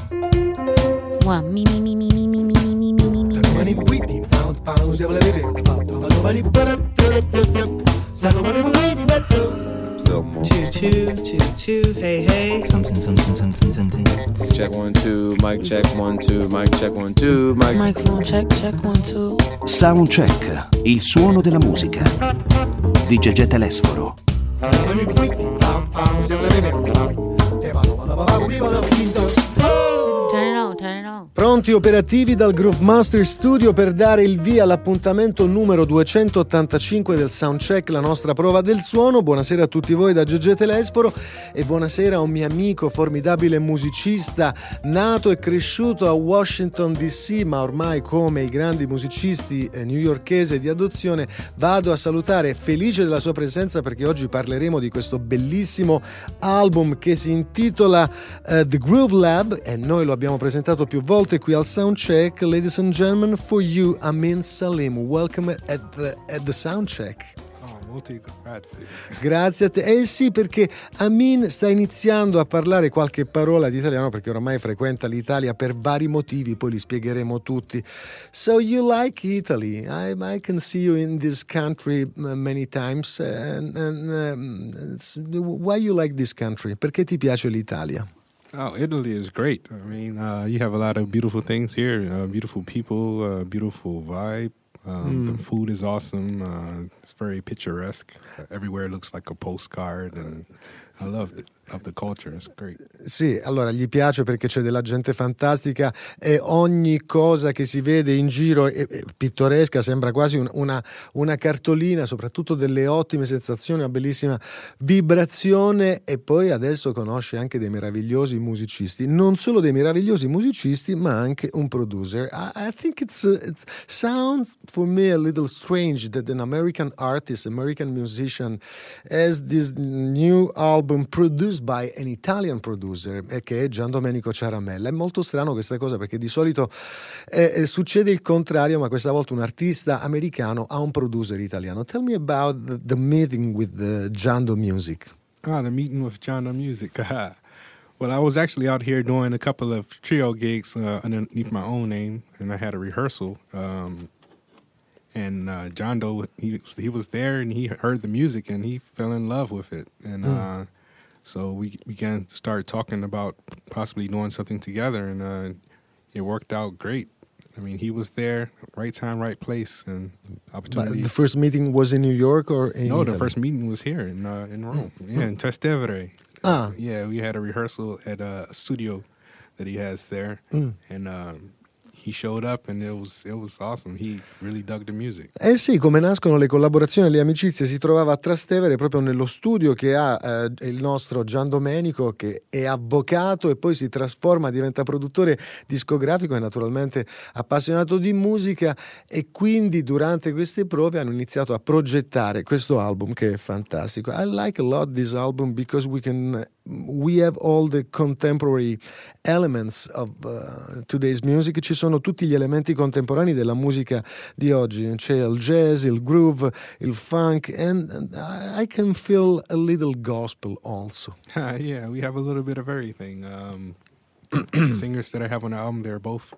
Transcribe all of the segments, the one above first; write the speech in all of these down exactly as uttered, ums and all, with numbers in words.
Mua, mi mi mi mi mi mi mi mi mi mi mi. Two, two, two, two, hey, hey. Something, something, something, something. Check one, two, mic check one, two, mic check one, two, mic. Microphone check, check one, two. Soundcheck, il suono della musica di Gegè Telesforo. Turn it on, turn it on. Pronti operativi dal Groove Master Studio per dare il via all'appuntamento numero duecentottantacinque del Soundcheck, la nostra prova del suono. Buonasera a tutti voi da Gegè Telesforo e buonasera a un mio amico formidabile musicista nato e cresciuto a Washington D C, ma ormai come i grandi musicisti newyorkesi di adozione vado a salutare, felice della sua presenza perché oggi parleremo di questo bellissimo album che si intitola uh, The Groove Lab e noi lo abbiamo presentato più volte qui al Soundcheck. Ladies and gentlemen, for you, Amin Salim. Welcome at the, at the Soundcheck. Oh, molti grazie. Grazie a te. Eh sì, perché Amin sta iniziando a parlare qualche parola di italiano perché oramai frequenta l'Italia per vari motivi, poi li spiegheremo tutti. So you like Italy? I, I can see you in this country many times. And, and, um, why you like this country? Perché ti piace l'Italia? Oh, Italy is great. I mean, uh, you have a lot of beautiful things here, uh, beautiful people, uh, beautiful vibe. Um, mm. The food is awesome. Uh, it's very picturesque. Uh, everywhere looks like a postcard, and I love it. Of the culture, it's great. Sì, allora gli piace perché c'è della gente fantastica e ogni cosa che si vede in giro è, è pittoresca, sembra quasi un, una, una cartolina, soprattutto delle ottime sensazioni, una bellissima vibrazione e poi adesso conosce anche dei meravigliosi musicisti, non solo dei meravigliosi musicisti ma anche un producer. I, I think it's, uh, it sounds for me a little strange that an American artist, American musician has this new album produced by an Italian producer eh, che è Gian Domenico Ciaramella. È molto strano questa cosa perché di solito eh, succede il contrario, ma questa volta un artista americano ha un producer italiano. Tell me about the, the meeting with the Giando Music. Ah, the meeting with Giando Music. Well, I was actually out here doing a couple of trio gigs uh, underneath my own name, and I had a rehearsal. Um, and uh, Giando, he, he was there, and he heard the music, and he fell in love with it. And mm. uh, So we began to start talking about possibly doing something together, and uh, it worked out great. I mean, he was there, right time, right place, and opportunity. But the first meeting was in New York or in No, Italy? the first meeting was here in uh, in Rome, mm. yeah, in Trastevere. Ah. Uh, yeah, we had a rehearsal at a studio that he has there, mm. and um, he showed up and it was it was awesome. He really dug the music. Eh sì, come nascono le collaborazioni e le amicizie. Si trovava a Trastevere proprio nello studio che ha eh, il nostro Gian Domenico, che è avvocato e poi si trasforma, diventa produttore discografico e naturalmente appassionato di musica, e quindi durante queste prove hanno iniziato a progettare questo album che è fantastico. I like a lot this album because we can we have all the contemporary elements of uh, today's music. Ci sono tutti gli elementi contemporanei della musica di oggi. C'è il jazz, il groove, il funk, and, and I can feel a little gospel also. Uh, yeah, we have a little bit of everything. Um, the singers that I have on the album, they're both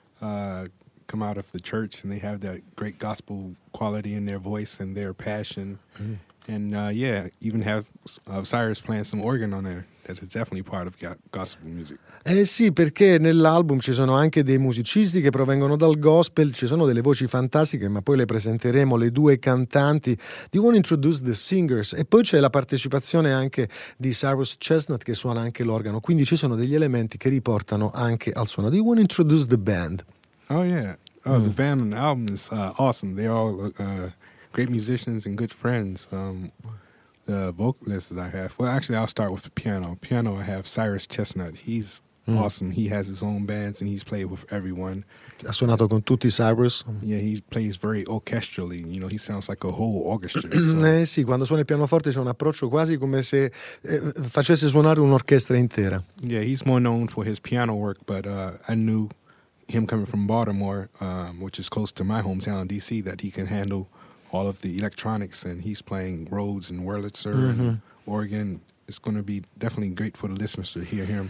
uh, come out of the church, and they have that great gospel quality in their voice and their passion. Mm. And uh, yeah, even have uh, Cyrus playing some organ on there. That is definitely part of gospel music. Eh sì, perché nell'album ci sono anche dei musicisti che provengono dal gospel, ci sono delle voci fantastiche, ma poi le presenteremo, le due cantanti. Do you want to introduce the singers? E poi c'è la partecipazione anche di Cyrus Chestnut che suona anche l'organo, quindi ci sono degli elementi che riportano anche al suono. Do you want to introduce the band? Oh yeah, oh, mm. The band on the album is uh, awesome. They're all uh, great musicians and good friends. Um, the vocalists I have, well, actually, I'll start with the piano. Piano, I have Cyrus Chestnut. He's mm. awesome. He has his own bands and he's played with everyone. Ha suonato con tutti Cyrus? Yeah, he plays very orchestrally. You know, he sounds like a whole orchestra. So. Eh sì, quando suona il pianoforte c'è un approccio quasi come se eh, facesse suonare un'orchestra intera. Yeah, he's more known for his piano work, but uh, I knew him coming from Baltimore, um, which is close to my hometown, D C, that he can handle all of the electronics, and he's playing Rhodes and Wurlitzer mm-hmm. and organ. It's going to be definitely great for the listeners to hear him.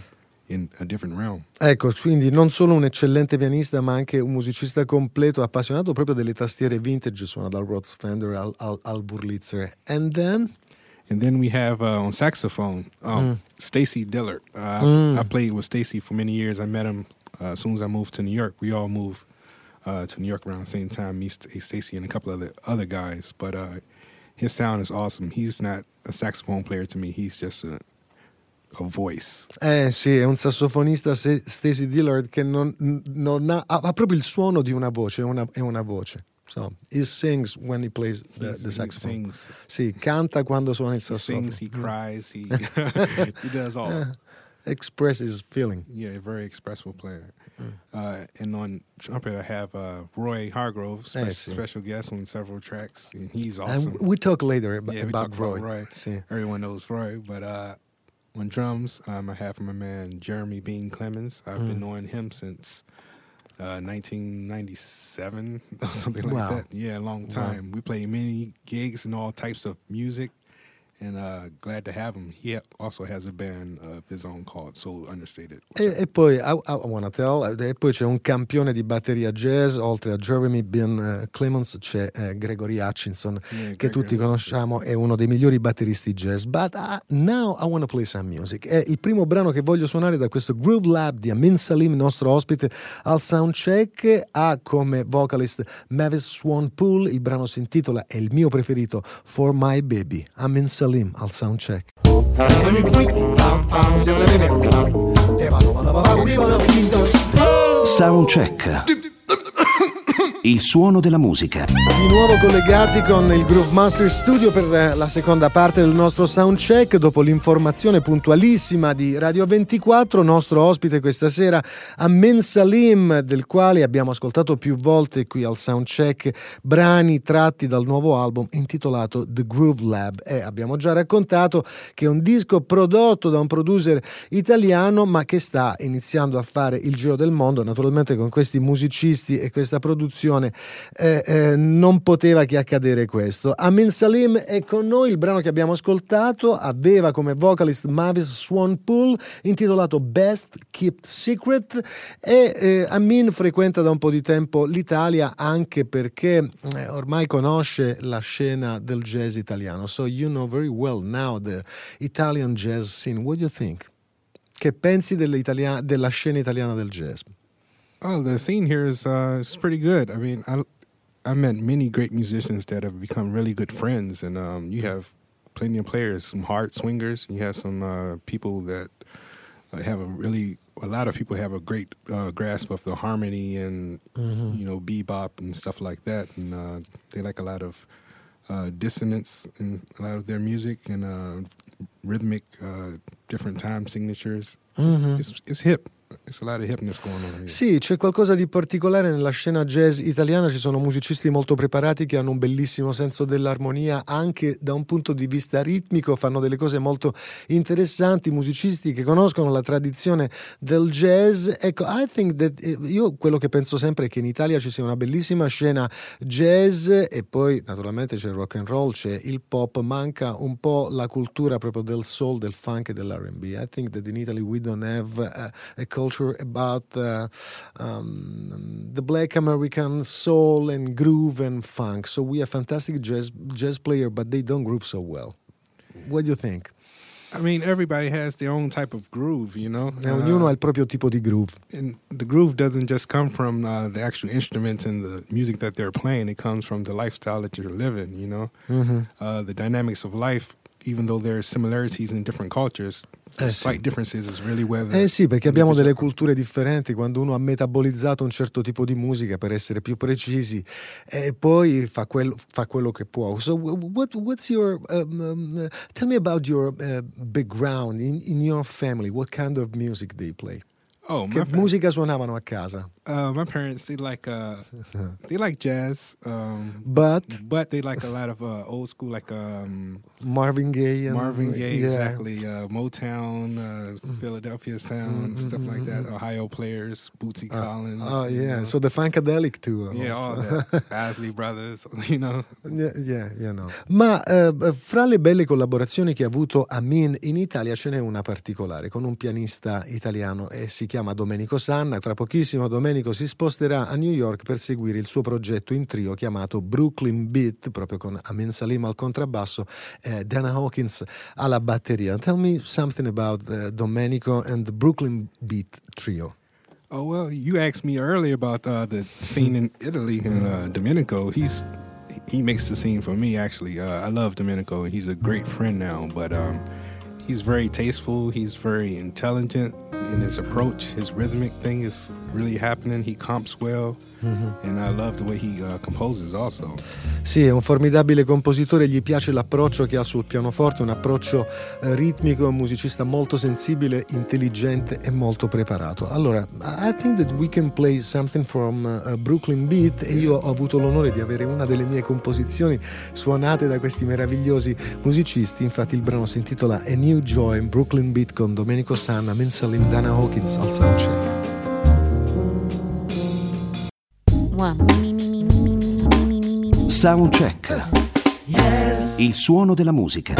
in a different realm. Ecco, quindi non solo un eccellente pianista, ma anche un musicista completo, appassionato proprio delle tastiere vintage, suona dal Rhodes Fender al, al, al Wurlitzer. And then? And then we have uh, on saxophone, um, mm. Stacy Dillard. Uh, mm. I, I played with Stacy for many years. I met him uh, as soon as I moved to New York. We all moved uh, to New York around the same time, me, Stacy, and a couple of the other guys. But uh, his sound is awesome. He's not a saxophone player to me. He's just a, a voice. Eh sì, è un sassofonista, Stacy Dillard, che non, non ha, ha proprio il suono di una voce, è una, è una voce. So, he sings when he plays the, the saxophone. He sings. Sì, canta quando suona il He sassofono. sings, he cries, he he does all. Uh, expresses feeling. Yeah, a very expressive player. Mm. Uh, and on trumpet, I have uh, Roy Hargrove, special, eh, sì. special guest on several tracks, and he's awesome. And we talk later about, yeah, we about talk Roy. About Roy. Sì. Everyone knows Roy, but uh, on drums, um, I have my man Jeremy Bean Clemens. I've mm. been knowing him since Uh, nineteen ninety-seven or something like wow. that. Yeah, a long time. Wow. We play many gigs and all types of music, and uh, glad to have him. He also has a band of his own called Soul Understated. E, e poi I, I wanna tell, e poi c'è un campione di batteria jazz, oltre a Jeremy Ben uh, Clemens c'è uh, Gregory Hutchinson, yeah, che tutti conosciamo, è uno dei migliori batteristi jazz. But uh, now I wanna play some music. È il primo brano che voglio suonare da questo Groove Lab di Amin Salim, nostro ospite al Soundcheck. Ha come vocalist Mavis Swan Poole. Il brano si intitola, è il mio preferito, For My Baby. Amin Salim al Soundcheck. Soundcheck. Il suono della musica. Di nuovo collegati con il Groove Master Studio per la seconda parte del nostro Soundcheck. Dopo l'informazione puntualissima di Radio ventiquattro, nostro ospite questa sera Amin Salim, del quale abbiamo ascoltato più volte qui al Soundcheck brani tratti dal nuovo album intitolato The Groove Lab, e abbiamo già raccontato che è un disco prodotto da un producer italiano, ma che sta iniziando a fare il giro del mondo. Naturalmente con questi musicisti e questa produzione Eh, eh, non poteva che accadere questo. Amin Salim è con noi. Il brano che abbiamo ascoltato aveva come vocalist Mavis Swan Poole, intitolato Best Kept Secret, e eh, Amin frequenta da un po' di tempo l'Italia, anche perché eh, ormai conosce la scena del jazz italiano. So you know very well now the Italian jazz scene. What do you think? Che pensi della scena italiana del jazz? Oh, the scene here is uh, is pretty good. I mean, I I met many great musicians that have become really good friends, and um, you have plenty of players, some hard swingers. You have some uh, people that have a really a lot of people have a great uh, grasp of the harmony and mm-hmm. you know bebop and stuff like that, and uh, they like a lot of uh, dissonance in a lot of their music and uh, rhythmic, uh, different time signatures. Mm-hmm. It's, it's, it's hip. It's a lot of hipness going on here. Sì, c'è qualcosa di particolare nella scena jazz italiana. Ci sono musicisti molto preparati che hanno un bellissimo senso dell'armonia, anche da un punto di vista ritmico, fanno delle cose molto interessanti, musicisti che conoscono la tradizione del jazz. Ecco, I think that, io quello che penso sempre è che in Italia ci sia una bellissima scena jazz, e poi naturalmente c'è il rock and roll, c'è il pop, manca un po' la cultura proprio del soul, del funk e dell'R and B. I think that in Italy we don't have a, a culture about uh, um, the black American soul and groove and funk. So we have fantastic jazz jazz player, but they don't groove so well. What do you think? I mean, everybody has their own type of groove, you know. E ognuno uh, ha il proprio tipo di groove. And the groove doesn't just come from uh, the actual instruments and the music that they're playing. It comes from the lifestyle that you're living, you know. Mm-hmm. Uh, the dynamics of life, even though there are similarities in different cultures, the eh slight sì. differences is really where the Eh sì, perché abbiamo delle culture differenti. Quando uno ha metabolizzato un certo tipo di musica, per essere più precisi, e poi fa, quel, fa quello che può. So what, what's your um, um, tell me about your uh, background in, in your family. What kind of music do you play? Oh, che my musica suonavano a casa? Uh, my parents, they like uh, they like jazz, um, But but they like a lot of uh, old school, like um, Marvin Gaye and Marvin Gaye, yeah. exactly, uh, Motown, uh, Philadelphia sound, Mm-hmm, stuff like that. Ohio Players, Bootsy Collins. Oh you yeah, know. so the Funkadelic too. Yeah, also. all that. Isley Brothers, you know. Yeah, yeah, yeah, no. Ma eh, fra le belle collaborazioni che ha avuto Amin in Italia ce n'è una particolare con un pianista italiano e si chiama Domenico Sanna. Fra pochissimo Domenico si sposterà a New York per seguire il suo progetto in trio chiamato Brooklyn Beat, proprio con Amin Salim al contrabbasso e Dana Hawkins alla batteria. Tell me something about uh, Domenico and the Brooklyn Beat trio. Oh, well, you asked me earlier about uh, the scene in Italy in uh, Domenico. He's he makes the scene for me, actually. Uh, I love Domenico. He's a great friend now, but um, he's very tasteful. He's very intelligent in his approach. His rhythmic thing is really happening. He comps well, mm-hmm. and I love the way he uh, composes also. Sì, è un formidabile compositore, gli piace l'approccio che ha sul pianoforte, un approccio eh, ritmico, un musicista molto sensibile, intelligente e molto preparato. Allora, I think that we can play something from uh, Brooklyn Beat e io ho avuto l'onore di avere una delle mie composizioni suonate da questi meravigliosi musicisti. Infatti il brano si intitola A New Joy in Brooklyn Beat con Domenico Sanna, Amin Salim, Dana Hawkins al soundcheck. One, me, me, me, me, me, me, me, me, me, me. Soundcheck. Il suono della musica.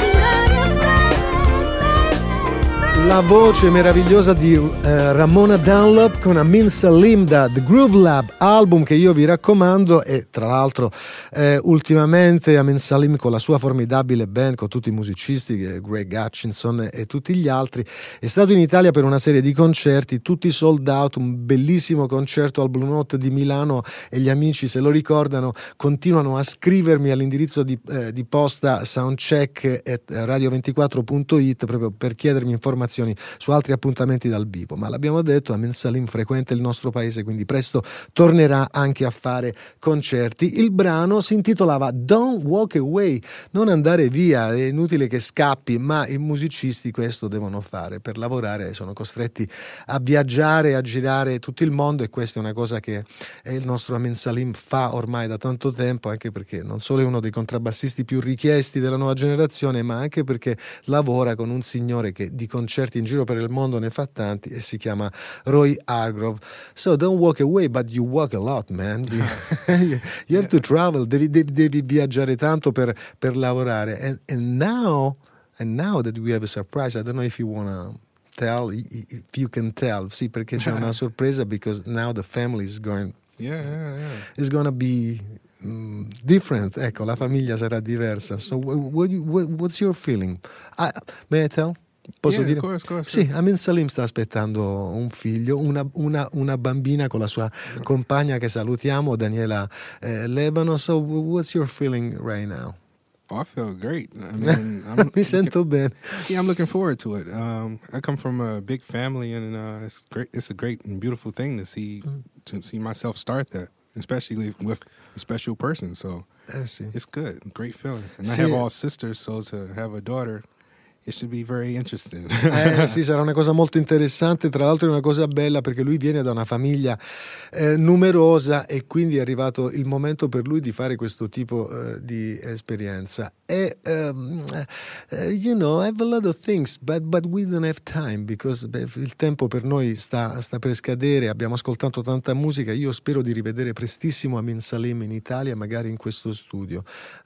La voce meravigliosa di uh, Ramona Dunlop con Amin Salim da The Groove Lab, album che io vi raccomando. E tra l'altro eh, ultimamente Amin Salim con la sua formidabile band, con tutti i musicisti, Greg Hutchinson e, e tutti gli altri, è stato in Italia per una serie di concerti, tutti sold out, un bellissimo concerto al Blue Note di Milano, e gli amici, se lo ricordano, continuano a scrivermi all'indirizzo di, eh, di posta soundcheck at radio ventiquattro punto it proprio per chiedermi informazioni su altri appuntamenti dal vivo. Ma l'abbiamo detto, Amin Salim frequenta il nostro paese, quindi presto tornerà anche a fare concerti. Il brano si intitolava Don't Walk Away, non andare via, è inutile che scappi, ma i musicisti questo devono fare per lavorare, sono costretti a viaggiare, a girare tutto il mondo, e questa è una cosa che il nostro Amin Salim fa ormai da tanto tempo, anche perché non solo è uno dei contrabbassisti più richiesti della nuova generazione, ma anche perché lavora con un signore che di concerti in giro per il mondo ne fa tanti e si chiama Roy Hargrove. So don't walk away, but you walk a lot, man. You, you have to travel, devi, devi, devi viaggiare tanto per, per lavorare. And, and now and now that we have a surprise, I don't know if you wanna tell, if you can tell, sì, perché c'è una sorpresa, because now the family is going Yeah, yeah, yeah. is gonna be Mm, different, ecco, la famiglia sarà diversa. So what, what, what's your feeling? I, may I tell? Posso Yeah, dire? of course, of course, Sì, sure. Amin Salim sta aspettando un figlio, una, una, una bambina con la sua compagna che salutiamo, Daniela eh, Lebano. So what's your feeling right now? Oh, I feel great. I mean, I'm, Mi sento bene. Yeah, I'm looking forward to it. Um, I come from a big family, and uh, it's great. It's a great and beautiful thing to see to see myself start that, especially with a special person. So Eh sì. it's good, great feeling. And I Sì. have all sisters, so to have a daughter, it should be very interesting. Eh, sì, sarà una cosa molto interessante, tra l'altro è una cosa bella perché lui viene da una famiglia eh, numerosa, e quindi è arrivato il momento per lui di fare questo tipo eh, di esperienza. E um, uh, you know, I have a lot of things, but, but we don't have time, because beh, il tempo per noi sta, sta per scadere, abbiamo ascoltato tanta musica. Io spero di rivedere prestissimo Amin Salim in Italia, magari in questo studio.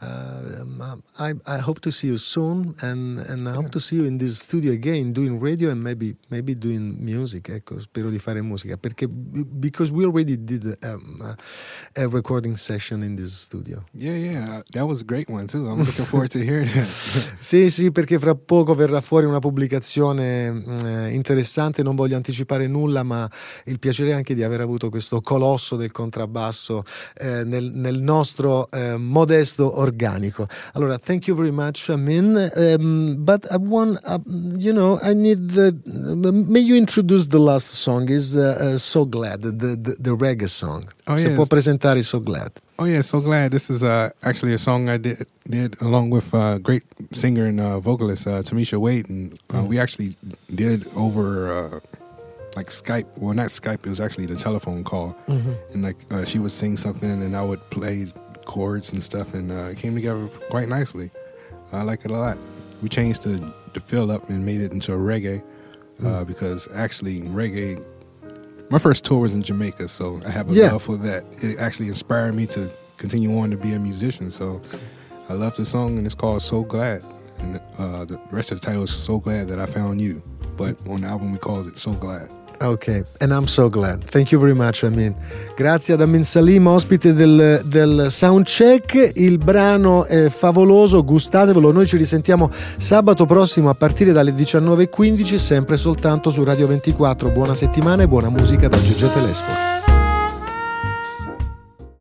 Uh, I, I hope to see you soon, and, and I hope to see you in this studio again, doing radio and maybe maybe doing music. Ecco, spero di fare musica, perché because we already did um, a, a recording session in this studio. Yeah, yeah, that was a great one too. I'm looking forward to hearing that. Sì, sì, perché fra poco verrà fuori una pubblicazione eh, interessante, non voglio anticipare nulla, ma il piacere anche di aver avuto questo colosso del contrabbasso eh, nel, nel nostro eh, modesto organico. Allora, thank you very much, Amin, um, but I want, uh, you know, I need the, may you introduce the last song, is uh, uh, So Glad, the, the, the reggae song. Oh, Se yes. può presentare So Glad. Oh yeah, so glad. This is uh, actually a song I did did along with uh, great singer and uh, vocalist uh, Tamisha Wade, and uh, we actually did over uh, like Skype. Well, not Skype. It was actually the telephone call, Mm-hmm. and like uh, she would sing something, and I would play chords and stuff, and uh, it came together quite nicely. I like it a lot. We changed the the feel up and made it into a reggae uh, Mm. because actually reggae. My first tour was in Jamaica, so I have a Yeah. love for that. It actually inspired me to continue on to be a musician. So I love the song, and it's called "So Glad." And uh, the rest of the title is "So Glad That I Found You." But on the album we called it "So Glad." Ok, and I'm so glad. Thank you very much, Amin. Grazie ad Amin Salim, ospite del, del Soundcheck. Il brano è favoloso, gustatevelo. Noi ci risentiamo sabato prossimo a partire dalle diciannove e quindici, sempre soltanto su Radio ventiquattro. Buona settimana e buona musica da Gigi Telesforo.